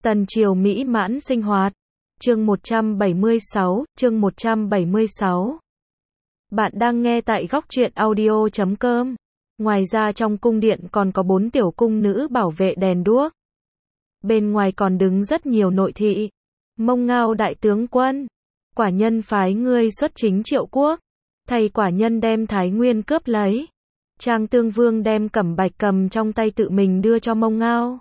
Tần triều mỹ mãn sinh hoạt. Chương 176, chương 176. Bạn đang nghe tại góc truyện audio.com. Ngoài ra trong cung điện còn có 4 tiểu cung nữ bảo vệ đèn đuốc. Bên ngoài còn đứng rất nhiều nội thị. Mông Ngao đại tướng quân, quả nhân phái ngươi xuất chính Triệu quốc, thầy quả nhân đem Thái Nguyên cướp lấy. Trang Tương Vương đem cẩm bạch cầm trong tay tự mình đưa cho Mông Ngao.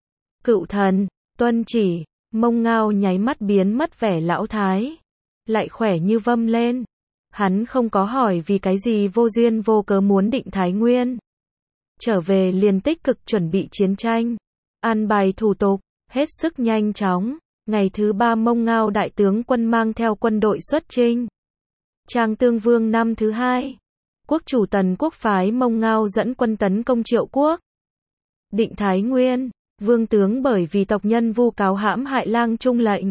Cựu thần, tuân chỉ. Mông Ngao nháy mắt biến mất vẻ lão thái, lại khỏe như vâm lên. Hắn không có hỏi vì cái gì vô duyên vô cớ muốn định Thái Nguyên. Trở về liền tích cực chuẩn bị chiến tranh, an bài thủ tục, hết sức nhanh chóng. Ngày thứ 3 Mông Ngao đại tướng quân mang theo quân đội xuất chinh. Trang Tương Vương năm thứ 2, quốc chủ Tần quốc phái Mông Ngao dẫn quân tấn công Triệu quốc. Định Thái Nguyên, vương tướng bởi vì tộc nhân vu cáo hãm hại Lang Trung lệnh,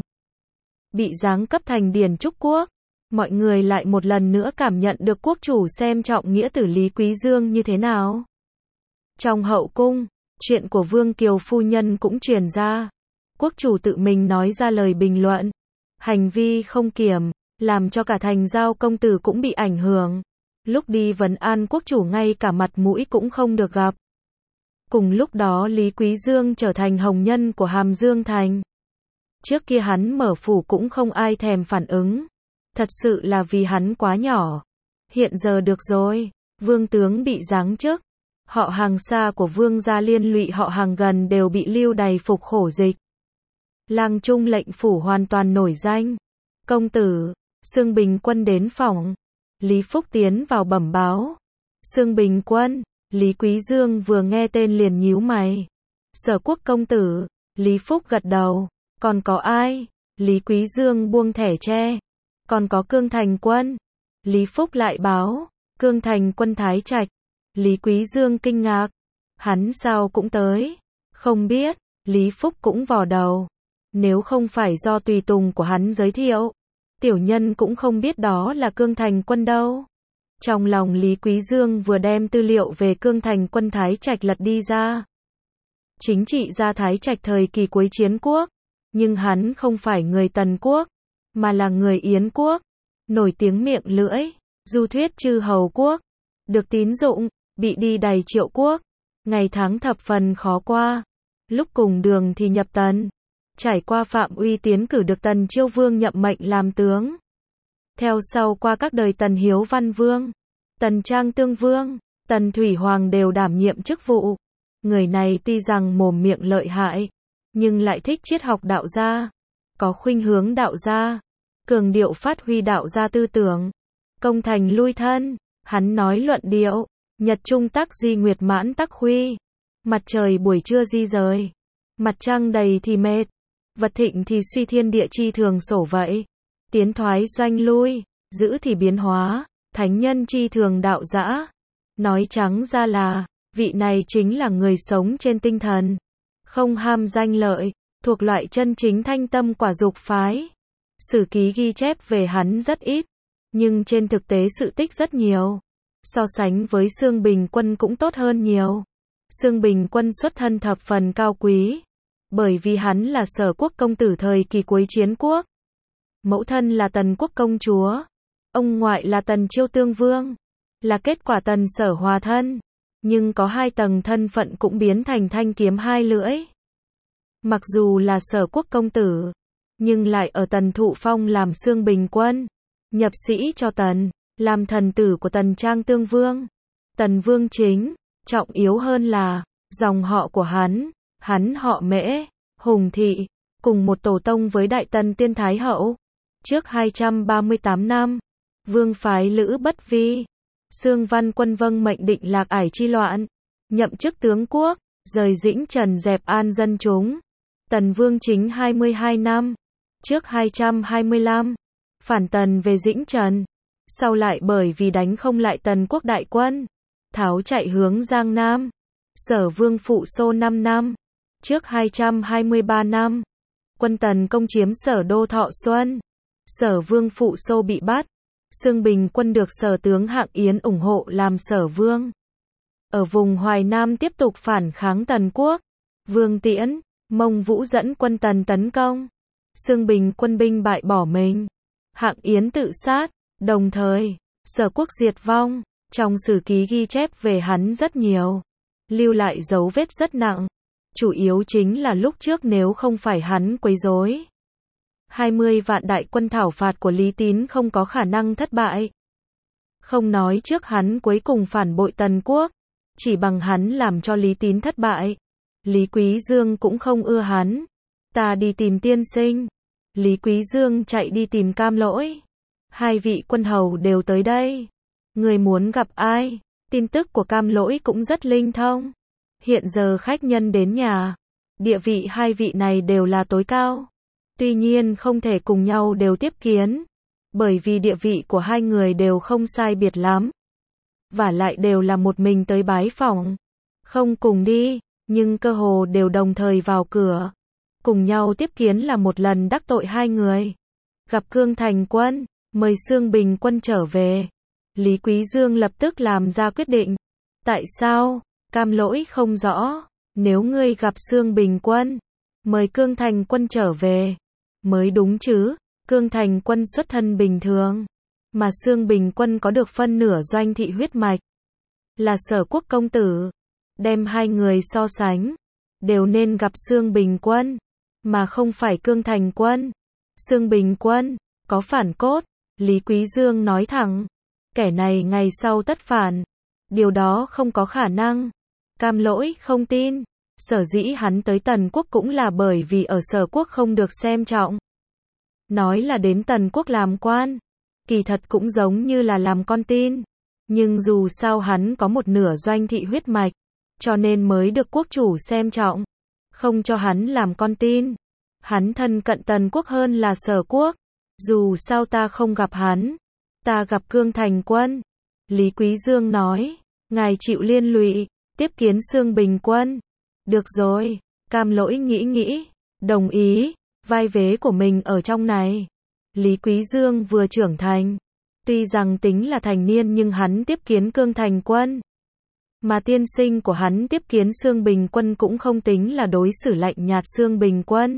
bị giáng cấp thành Điền Trúc quốc. Mọi người lại một lần nữa cảm nhận được quốc chủ xem trọng nghĩa tử Lý Quý Dương như thế nào. Trong hậu cung, chuyện của Vương Kiều phu nhân cũng truyền ra. Quốc chủ tự mình nói ra lời bình luận, hành vi không kiểm, làm cho cả thành Giao công tử cũng bị ảnh hưởng. Lúc đi vấn an quốc chủ ngay cả mặt mũi cũng không được gặp. Cùng lúc đó Lý Quý Dương trở thành hồng nhân của Hàm Dương Thành. Trước kia hắn mở phủ cũng không ai thèm phản ứng. Thật sự là vì hắn quá nhỏ. Hiện giờ được rồi, vương tướng bị giáng chức. Họ hàng xa của vương gia liên lụy họ hàng gần đều bị lưu đày phục khổ dịch. Lang Trung lệnh phủ hoàn toàn nổi danh. Công tử, Xương Bình Quân đến phòng. Lý Phúc tiến vào bẩm báo. Xương Bình Quân, Lý Quý Dương vừa nghe tên liền nhíu mày. Sở Quốc công tử. Lý Phúc gật đầu. Còn có ai? Lý Quý Dương buông thẻ tre. Còn có Cương Thành Quân. Lý Phúc lại báo. Cương Thành Quân Thái Trạch. Lý Quý Dương kinh ngạc. Hắn sao cũng tới? Không biết. Lý Phúc cũng vò đầu. Nếu không phải do tùy tùng của hắn giới thiệu, tiểu nhân cũng không biết đó là Cương Thành Quân đâu. Trong lòng Lý Quý Dương vừa đem tư liệu về Cương Thành Quân Thái Trạch lật đi ra. Chính trị gia Thái Trạch thời kỳ cuối chiến quốc, nhưng hắn không phải người Tần quốc, mà là người Yến quốc, nổi tiếng miệng lưỡi, du thuyết chư hầu quốc, được tín dụng, bị đi đày Triệu quốc, ngày tháng thập phần khó qua. Lúc cùng đường thì nhập Tần, trải qua Phạm Uy tiến cử được Tần Chiêu Vương nhậm mệnh làm tướng. Theo sau qua các đời Tần Hiếu Văn Vương, Tần Trang Tương Vương, Tần Thủy Hoàng đều đảm nhiệm chức vụ. Người này tuy rằng mồm miệng lợi hại, nhưng lại thích triết học đạo gia, có khuynh hướng đạo gia, cường điệu phát huy đạo gia tư tưởng. Công thành lui thân, hắn nói luận điệu, nhật trung tắc di nguyệt mãn tắc huy. Mặt trời buổi trưa di rời, mặt trăng đầy thì mệt, vật thịnh thì suy thiên địa chi thường sổ vậy. Tiến thoái doanh lui, giữ thì biến hóa, thánh nhân chi thường đạo dã. Nói trắng ra là, vị này chính là người sống trên tinh thần, không ham danh lợi, thuộc loại chân chính thanh tâm quả dục phái. Sử ký ghi chép về hắn rất ít, nhưng trên thực tế sự tích rất nhiều. So sánh với Xương Bình Quân cũng tốt hơn nhiều. Xương Bình Quân xuất thân thập phần cao quý, bởi vì hắn là Sở Quốc công tử thời kỳ cuối chiến quốc. Mẫu thân là Tần quốc công chúa, ông ngoại là Tần Chiêu Tương Vương, là kết quả Tần Sở hòa thân, nhưng có 2 tầng thân phận cũng biến thành thanh kiếm 2 lưỡi. Mặc dù là Sở Quốc công tử, nhưng lại ở Tần thụ phong làm Xương Bình Quân, nhập sĩ cho Tần, làm thần tử của Tần Trang Tương Vương. Tần Vương chính, trọng yếu hơn là, dòng họ của hắn họ Mễ, Hùng Thị, cùng một tổ tông với Đại Tần Tiên Thái Hậu. Trước 238 năm, Vương phái Lữ Bất Vi, Xương Văn Quân vâng mệnh định Lạc Ải chi loạn, nhậm chức tướng quốc, rời Dĩnh Trần dẹp an dân chúng. Tần Vương chính 22 năm, trước 225, phản Tần về Dĩnh Trần, sau lại bởi vì đánh không lại Tần quốc đại quân, tháo chạy hướng Giang Nam. Sở Vương phụ Xô 5 năm, trước 223 năm, quân Tần công chiếm Sở đô Thọ Xuân. Sở Vương phụ Xô bị bắt, Xương Bình Quân được Sở tướng Hạng Yến ủng hộ làm Sở Vương. Ở vùng Hoài Nam tiếp tục phản kháng Tần quốc. Vương Tiễn, Mông Vũ dẫn quân Tần tấn công. Xương Bình quân binh bại bỏ mình. Hạng Yến tự sát. Đồng thời, Sở Quốc diệt vong. Trong sử ký ghi chép về hắn rất nhiều. Lưu lại dấu vết rất nặng. Chủ yếu chính là lúc trước nếu không phải hắn quấy rối, 20 vạn đại quân thảo phạt của Lý Tín không có khả năng thất bại. Không nói trước hắn cuối cùng phản bội Tần Quốc, chỉ bằng hắn làm cho Lý Tín thất bại. Lý Quý Dương cũng không ưa hắn. Ta đi tìm tiên sinh. Lý Quý Dương chạy đi tìm Cam Lỗi. Hai vị quân hầu đều tới đây. Người muốn gặp ai? Tin tức của Cam Lỗi cũng rất linh thông. Hiện giờ khách nhân đến nhà. Địa vị hai vị này đều là tối cao. Tuy nhiên không thể cùng nhau đều tiếp kiến. Bởi vì địa vị của hai người đều không sai biệt lắm. Vả lại đều là một mình tới bái phỏng. Không cùng đi, nhưng cơ hồ đều đồng thời vào cửa. Cùng nhau tiếp kiến là một lần đắc tội hai người. Gặp Cương Thành Quân, mời Xương Bình quân trở về. Lý Quý Dương lập tức làm ra quyết định. Tại sao? Cam Lỗi không rõ. Nếu ngươi gặp Xương Bình quân, mời Cương Thành Quân trở về. Mới đúng chứ, Cương Thành Quân xuất thân bình thường. Mà Xương Bình quân có được phân nửa doanh thị huyết mạch. Là Sở Quốc công tử. Đem hai người so sánh. Đều nên gặp Xương Bình quân. Mà không phải Cương Thành Quân. Xương Bình quân, có phản cốt. Lý Quý Dương nói thẳng. Kẻ này ngày sau tất phản. Điều đó không có khả năng. Cam Lỗi không tin. Sở dĩ hắn tới Tần Quốc cũng là bởi vì ở Sở Quốc không được xem trọng. Nói là đến Tần Quốc làm quan. Kỳ thật cũng giống như là làm con tin. Nhưng dù sao hắn có một nửa doanh thị huyết mạch. Cho nên mới được quốc chủ xem trọng. Không cho hắn làm con tin. Hắn thân cận Tần Quốc hơn là Sở Quốc. Dù sao ta không gặp hắn. Ta gặp Cương Thành Quân. Lý Quý Dương nói. Ngài chịu liên lụy. Tiếp kiến Xương Bình quân. Được rồi. Cam Lỗi nghĩ. Đồng ý. Vai vế của mình ở trong này. Lý Quý Dương vừa trưởng thành. Tuy rằng tính là thành niên nhưng hắn tiếp kiến Cương Thành Quân. Mà tiên sinh của hắn tiếp kiến Xương Bình quân cũng không tính là đối xử lạnh nhạt Xương Bình quân.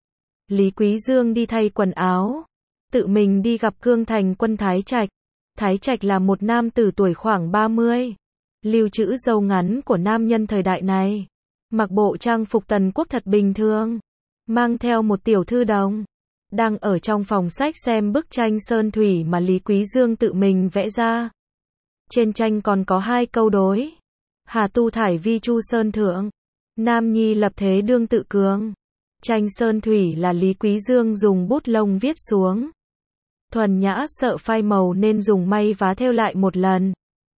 Lý Quý Dương đi thay quần áo. Tự mình đi gặp Cương Thành Quân Thái Trạch. Thái Trạch là một nam tử tuổi khoảng 30. Lưu trữ râu ngắn của nam nhân thời đại này. Mặc bộ trang phục Tần Quốc thật bình thường. Mang theo một tiểu thư đồng. Đang ở trong phòng sách xem bức tranh sơn thủy mà Lý Quý Dương tự mình vẽ ra. Trên tranh còn có hai câu đối. Hà tu thải vi chu sơn thượng. Nam nhi lập thế đương tự cường. Tranh sơn thủy là Lý Quý Dương dùng bút lông viết xuống. Thuần nhã sợ phai màu nên dùng may vá thêu lại một lần.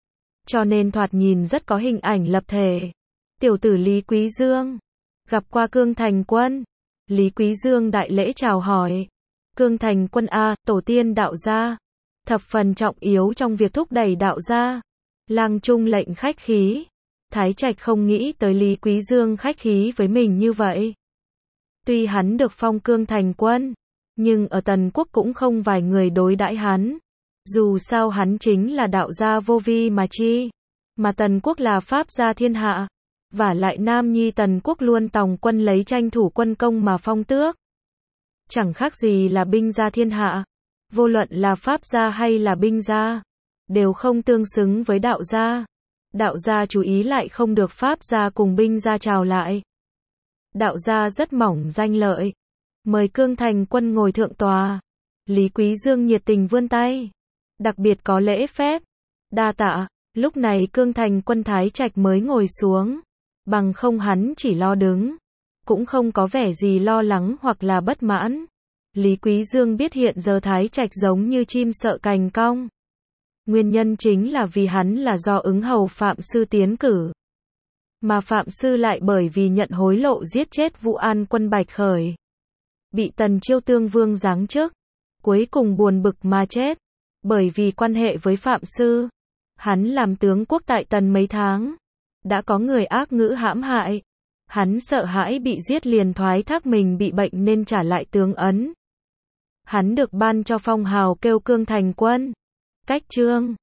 Cho nên thoạt nhìn rất có hình ảnh lập thể. Tiểu tử Lý Quý Dương. Gặp qua Cương Thành Quân. Lý Quý Dương đại lễ chào hỏi. Cương Thành Quân a, tổ tiên đạo gia. Thập phần trọng yếu trong việc thúc đẩy đạo gia. Lang trung lệnh khách khí. Thái Trạch không nghĩ tới Lý Quý Dương khách khí với mình như vậy. Tuy hắn được phong Cương Thành Quân, nhưng ở Tần Quốc cũng không vài người đối đãi hắn. Dù sao hắn chính là đạo gia vô vi mà chi. Mà Tần Quốc là pháp gia thiên hạ. Vả lại Nam Nhi Tần Quốc luôn tòng quân lấy tranh thủ quân công mà phong tước. Chẳng khác gì là binh gia thiên hạ. Vô luận là pháp gia hay là binh gia, đều không tương xứng với đạo gia. Đạo gia chú ý lại không được pháp gia cùng binh gia chào lại. Đạo gia rất mỏng danh lợi. Mời Cương Thành Quân ngồi thượng tòa. Lý Quý Dương nhiệt tình vươn tay. Đặc biệt có lễ phép. Đa tạ. Lúc này Cương Thành Quân Thái Trạch mới ngồi xuống. Bằng không hắn chỉ lo đứng. Cũng không có vẻ gì lo lắng hoặc là bất mãn. Lý Quý Dương biết hiện giờ Thái Trạch giống như chim sợ cành cong. Nguyên nhân chính là vì hắn là do ứng hầu Phạm Sư tiến cử. Mà Phạm Sư lại bởi vì nhận hối lộ giết chết Vũ An quân Bạch Khởi. Bị Tần Chiêu Tương Vương giáng chức. Cuối cùng buồn bực mà chết. Bởi vì quan hệ với Phạm Sư. Hắn làm tướng quốc tại Tần mấy tháng. Đã có người ác ngữ hãm hại. Hắn sợ hãi bị giết liền thoái thác mình bị bệnh nên trả lại tướng ấn. Hắn được ban cho phong hào kêu Cương Thành Quân. Cách chương